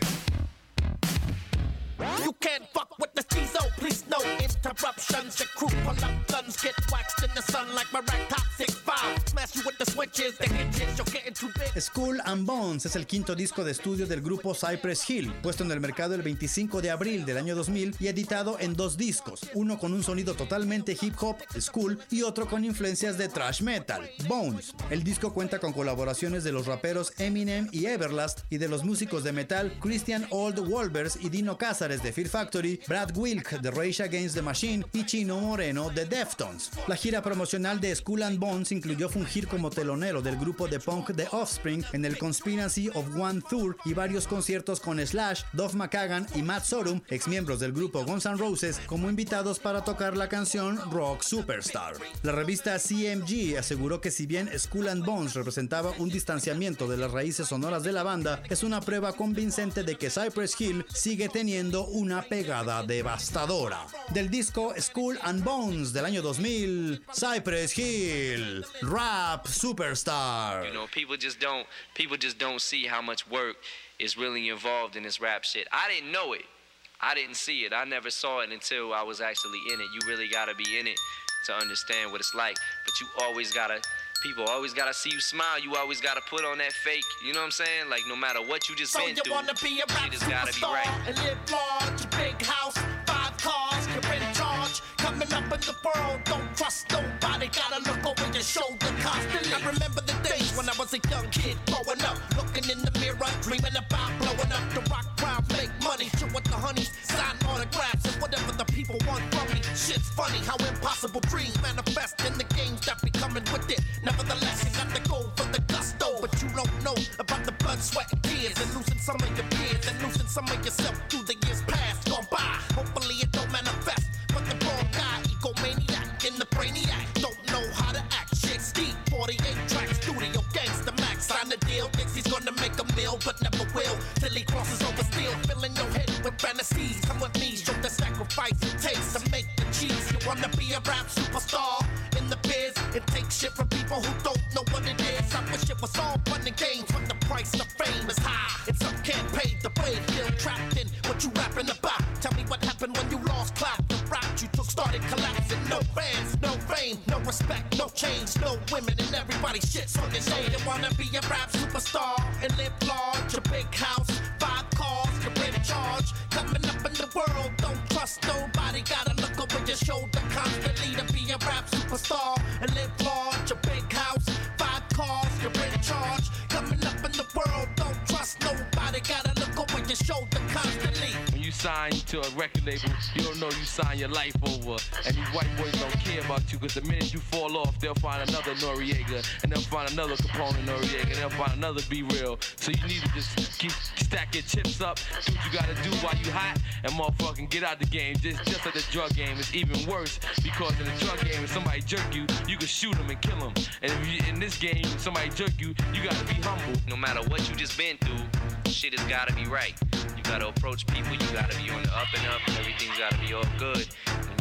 You can't fuck with the Chizo, please no interruptions. Your crew pull up guns, get waxed in the sun like Barack Top six five. Smash you with the switches, the hinges, you're getting too big. Skull and Bones es el quinto disco de estudio del grupo Cypress Hill, puesto en el mercado el veinticinco de abril del año dos mil y editado en dos discos, uno con un sonido totalmente hip hop, Skull, y otro con influencias de thrash metal, Bones. El disco cuenta con colaboraciones de los raperos Eminem y Everlast y de los músicos de metal Christian Old Wolbers y Dino Cázares de Fear Factory, Brad Wilk de Rage Against the Machine y Chino Moreno de Deftones. La gira promocional de Skull and Bones incluyó fungir como telonero del grupo de punk The Offspring en el Conspiracy of One Tour y varios conciertos con Slash, Duff McKagan y Matt Sorum, ex miembros del grupo Guns N' Roses, como invitados para tocar la canción Rock Superstar. La revista C M G aseguró que si bien Skull and Bones representaba un distanciamiento de las raíces sonoras de la banda, es una prueba convincente de que Cypress Hill sigue teniendo una pegada devastadora. Del disco Skull and Bones del año dos mil, Cypress Hill, Rap Superstar. You know, people just don't, people just don't see how much work is really involved in this rap shit. I didn't know it. I didn't see it. I never saw it until I was actually in it. You really gotta be in it to understand what it's like. But you always gotta, people always gotta see you smile. You always gotta put on that fake, you know what I'm saying? Like no matter what you just so been you through, wanna be a rap shit has gotta be right. And live large, big house, five cars, you're in charge. Coming up in the world, don't trust nobody. Gotta look over your shoulder constantly. I remember the days when I was a young kid growing up, looking in the mirror, dreaming about blowing up the rock crowd, make money, chill with the honeys, sign autographs and whatever the people want from me. Shit's funny how impossible dreams manifest in the games that be coming with it. Nevertheless, you got to go for the gusto, but you don't know about the blood, sweat, and tears, and losing some of your peers, and losing some of yourself through the years past gone by. Hopefully it don't manifest, but the wrong guy, egomaniac in the brainiac, don't know how to act. Shit, Steve, forty-eight tracks, studio gangsta max, sign the deal, thinks he's gonna make a meal, but never will, till he crosses over steel, filling your head with fantasies. Come with me, show the sacrifice it takes to make the cheese. You wanna be a rap superstar in the biz? It takes shit from people who don't know what it is. I wish it was all fun and games, but the price of fame is high. It's up, can't pay the way. Feel trapped in what you rapping about. Tell me what happened when you lost clap. The route you took started collapsing. No fans, no fame, no respect, no change, no women, and everybody shits on your name. You wanna be a rap superstar and live large, a big house, five cars, you're in charge. Coming up in the world, don't trust nobody. Gotta look over your shoulder constantly to be a rap superstar and live large, a big house, five cars, you're in charge. Coming up in the world, don't trust nobody. Gotta look over your shoulder constantly. When you sign to a record label, you don't know you sign your life over. And these white boys don't care about you, cause the minute you fall off, they'll find another Noriega, and they'll find another Capone Noriega, and they'll find another Be Real. So you need to just keep stack your chips up, do what you gotta do while you hot, and motherfucking get out the game. Just, just like the drug game, it's even worse, because in the drug game, if somebody jerk you, you can shoot them and kill them. And if you, in this game, if somebody jerk you, you gotta be humble. No matter what you just been through, shit has gotta be right. You gotta approach people, you gotta be on the up and up, everything's gotta be all good. When you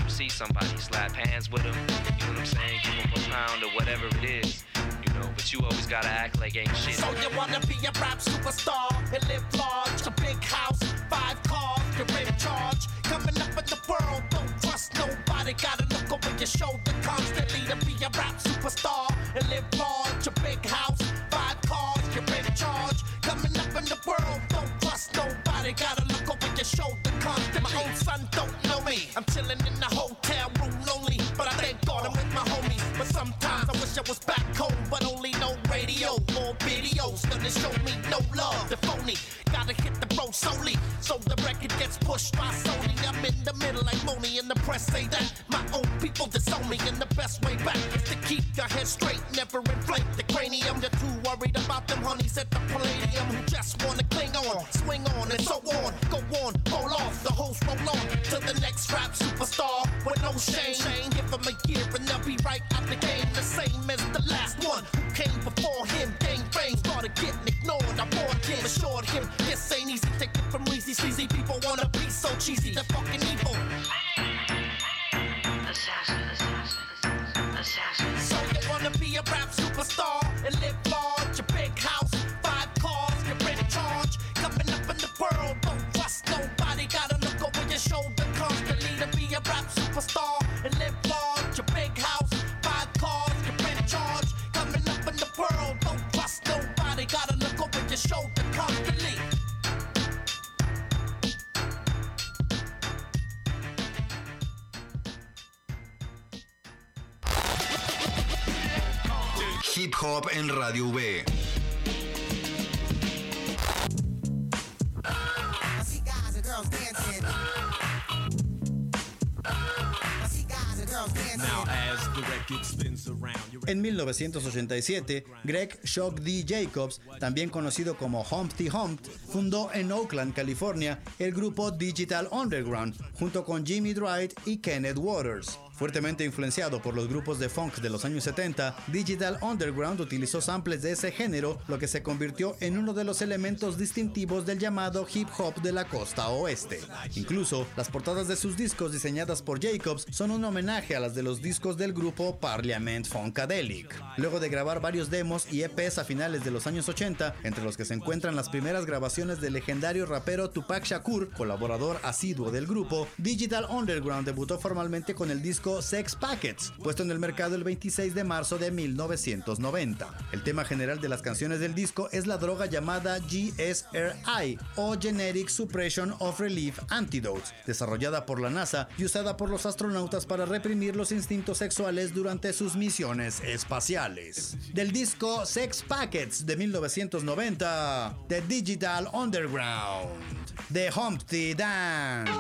see somebody, slap hands with them, you know what I'm saying, give them a pound or whatever it is, you know, but you always gotta act like ain't shit. So you wanna be a rap superstar and live large, a big house, five cars, you're in charge, coming up in the world, don't trust nobody, gotta look over your shoulder constantly to be a rap superstar and live large, a big house, five cars, you're in charge, coming up in the world, don't trust nobody, gotta look over your shoulder constantly. My own son don't know me, I'm chilling in the hotel room lonely, but I thank God I'm with my homies. But sometimes I wish I was back home, but only no radio or videos gonna show me no love. The phony gotta hit the road solely, so the record gets pushed by Sony. I'm in the middle like Moni, and the press say that my own people disown me, and the best way back is to keep your head straight, never inflate the cranium. You're too worried about them honeys at the Palladium who just wanna cling on, swing on, and so on. Go on, roll off, the host roll on to the next rap superstar with no shame. Give them a year and they'll be right out the game, the same as the last one who came before him. Gang fame started getting ignored. I warned him, assured him this ain't easy. Take it from Reezy, sleazy people wanna be so cheesy, they're fucking evil. Assassin, assassin, assassin. So you wanna be a rap superstar and live large, a big house, five cars, you're in charge, coming up in the world, don't trust nobody, gotta look over your shoulder constantly to be a rap superstar and live large, a big house, five cars, you're in charge, coming up in the world, don't trust nobody, gotta look over your shoulder constantly. Hip Hop en Radio V. En mil novecientos ochenta y siete, Greg Shock D. Jacobs, también conocido como Humpty Hump, fundó en Oakland, California, el grupo Digital Underground, junto con Jimmy Dwight y Kenneth Waters. Fuertemente influenciado por los grupos de funk de los años setenta, Digital Underground utilizó samples de ese género, lo que se convirtió en uno de los elementos distintivos del llamado hip hop de la costa oeste. Incluso, las portadas de sus discos diseñadas por Jacobs son un homenaje a las de los discos del grupo Parliament Funkadelic. Luego de grabar varios demos y E Pes a finales de los años ochenta, entre los que se encuentran las primeras grabaciones del legendario rapero Tupac Shakur, colaborador asiduo del grupo, Digital Underground debutó formalmente con el disco Sex Packets, puesto en el mercado el veintiséis de marzo de mil novecientos noventa. El tema general de las canciones del disco es la droga llamada G S R I o Genetic Suppression of Relief Antidotes, desarrollada por la NASA y usada por los astronautas para reprimir los instintos sexuales durante sus misiones espaciales. Del disco Sex Packets de mil novecientos noventa, The Digital Underground, The Humpty Dance.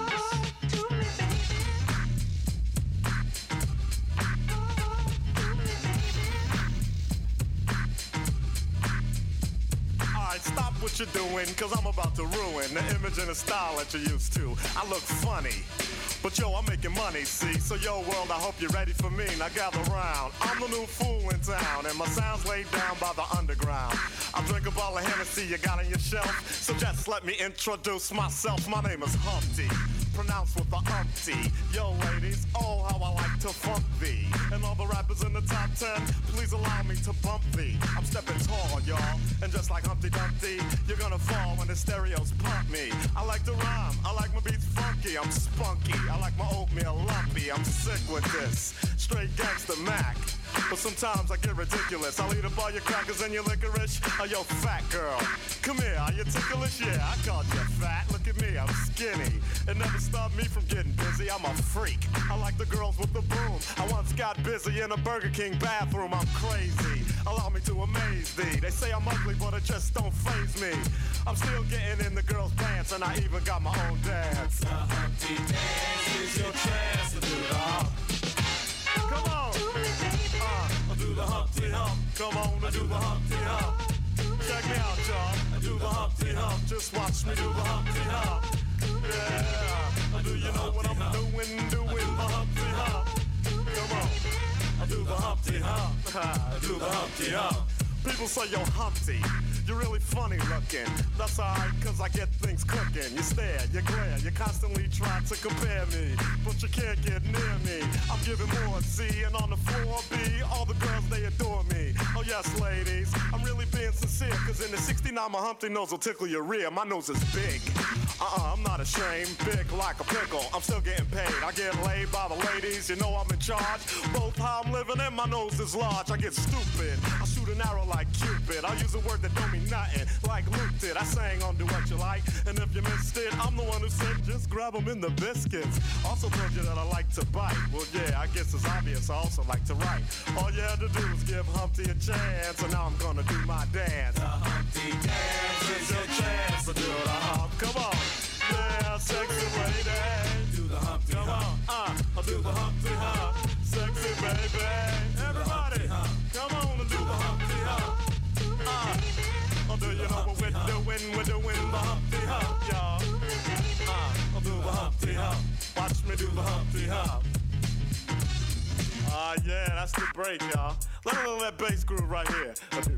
Stop what you're doing, cause I'm about to ruin the image and the style that you're used to. I look funny, but yo, I'm making money, see? So yo, world, I hope you're ready for me. Now gather round. I'm the new fool in town, and my sound's laid down by the underground. I drink a bottle of Hennessy you got on your shelf, so just let me introduce myself. My name is Humpty, pronounced with the umpty. Yo, ladies, oh, how I like to funk thee. And all the rappers in the top ten, please allow me to bump thee. I'm stepping tall, y'all, and just like Humpty Dumpty, you're gonna fall when the stereos pump me. I like to rhyme, I like my beats funky, I'm spunky. I like my oatmeal lumpy, I'm sick with this. Straight gangster Mac. But sometimes I get ridiculous. I'll eat up all your crackers and your licorice. Oh, yo, fat girl, come here, are you ticklish? Yeah, I called you fat. Look at me, I'm skinny. It never stopped me from getting busy. I'm a freak. I like the girls with the boom. I once got busy in a Burger King bathroom. I'm crazy. Allow me to amaze thee. They say I'm ugly, but it just don't faze me. I'm still getting in the girls' pants, and I even got my own dance. The Humpty Dance is your chance to do the hump. Come on. Uh, do the Humpty Hump. Come on and do the Humpty Hump. Check me out, y'all. I do the Humpty Hump. Just watch me do the Humpty Hump. Yeah. Do you know what I'm doing? Doing the Humpty Hump. Come on. I do the Humpty Hump. I do the Humpty Hump. People say, yo, Humpty, You're really funny looking. That's alright, cause I get things cooking. You stare, you glare, you constantly try to compare me, but you can't get near me. I'm giving more C, and on the floor B, all the girls, they adore me. Oh yes, ladies, I'm really being sincere, cause in the sixty-nine, my Humpty nose will tickle your rear. My nose is big. Uh-uh, I'm not ashamed. Big like a pickle. I'm still getting paid. I get laid by the ladies. You know I'm in charge. Both how I'm living and my nose is large. I get stupid. I shoot an arrow like Cupid. I use a word that don't mean nothing, like Luke did. I sang on Do What You Like, and if you missed it, I'm the one who said just grab them in the biscuits. Also told you that I like to bite. Well, yeah, I guess it's obvious. I also like to write. All you had to do was give Humpty a chance, and now I'm gonna do my dance. The Humpty dance is your chance to do the hump. Come on. Yeah, sexy lady. Do the Humpty Come hump. on, uh, I'll do the Humpty hump. Sexy baby. Everybody, come on and do the Humpty hump. Uh, I'll do you know what we're doing? We're doing the Humpty hump, y'all. Uh, I'll do the Humpty hump. Watch me do the Humpty hump. Ah, uh, yeah, that's the break, y'all. Let me know that bass groove right here.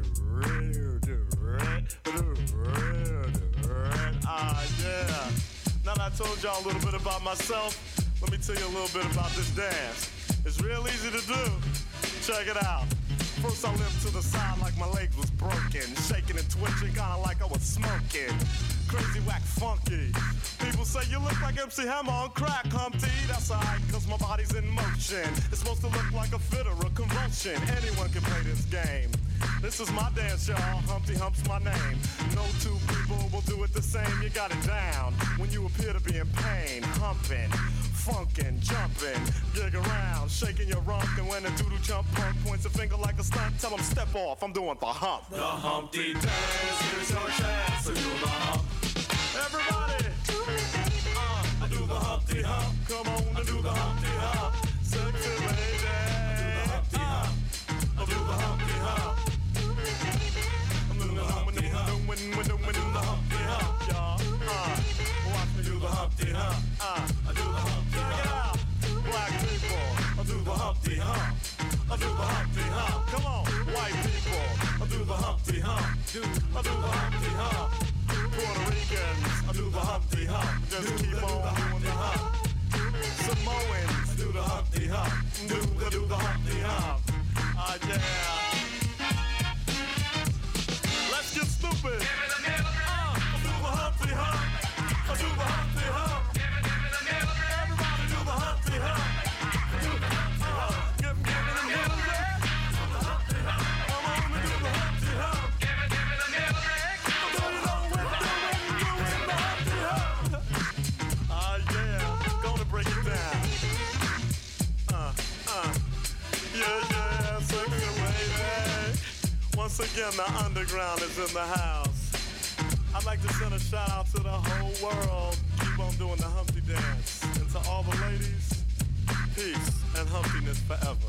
Ah, yeah. Now that I told y'all a little bit about myself, let me tell you a little bit about this dance. It's real easy to do. Check it out. First I limped to the side like my leg was broken, shaking and twitching, kinda like I was smoking. Crazy, whack, funky. People say you look like M C Hammer on crack, Humpty. That's alright, cause my body's in motion. It's supposed to look like a fit or a convulsion. Anyone can play this game. This is my dance, y'all. Humpty Hump's my name. No two people will do it the same. You got it down when you appear to be in pain. Humping, funkin', jumping, gig around, shaking your rump. And when a doodle jump punk points a finger like a stunt, tell him step off, I'm doing the hump. The Humpty dance, here's your chance to do the hump. Everybody, uh, I do the Humpty hump. Come on and do the Humpty hump. Sexy lady, uh, I do the Humpty hump. I'm doing the Humpty hump. When, when, when, when, do the Humpty hump, y'all. Uh, watch me do the Humpty hump. Uh, I do the Humpty hump. Check it out. Black people, I do the Humpty hump. I do the Humpty hump. Come on, white people, I do the Humpty hump. I do the Humpty hump. Puerto Ricans, I do the Humpty hump. Just keep on doing the hump. Samoans, do the Humpty hump. Do the do the Humpty hump. Ah, uh, yeah. Let's get stupid. Uh, I do the Humpty hump. I do the Humpty hump. Everybody do the Humpty hump. Do the Humpty hump. Give me, give me the Hillary. Do the Humpty hump. Come on and do the Humpty hump. Give me, give me the Hillary. Do you know we're doing, doing the Humpty hump? Ah, yeah. Gonna break it down. Uh, uh. Yeah, yeah, sexy lady. Once again, the underground is in the house. I'd like to send a shout out to the whole world. Keep on doing the Humpty dance. And to all the ladies, peace and humpiness forever.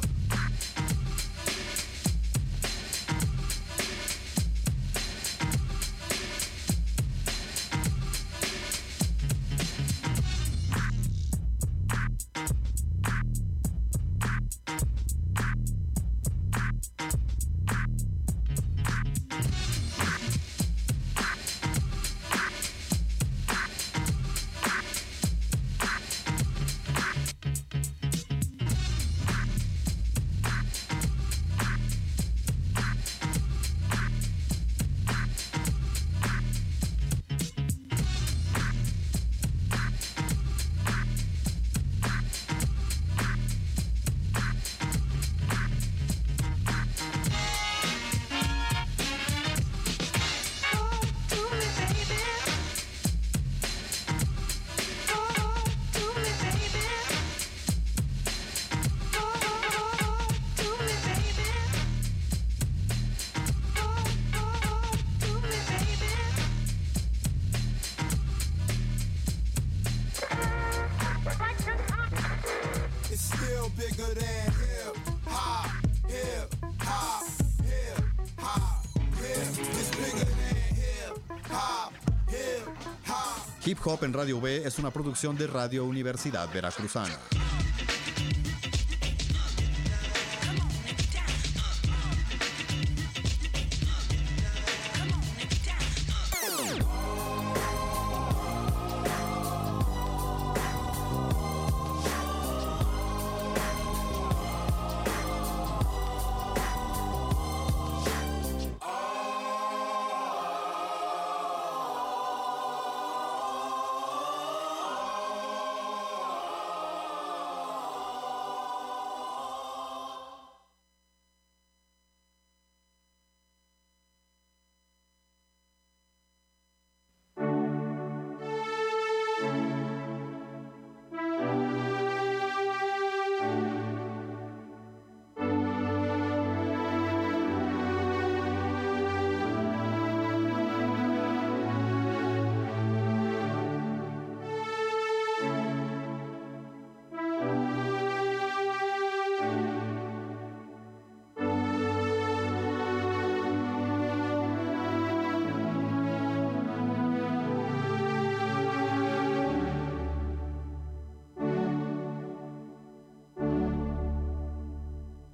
Hip Hop en Radio V es una producción de Radio Universidad Veracruzana.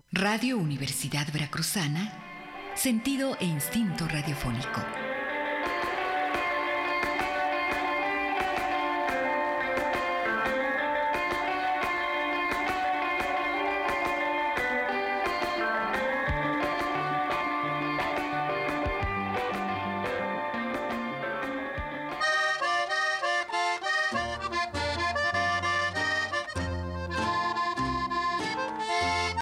Radio Universidad Veracruzana, sentido e instinto radiofónico.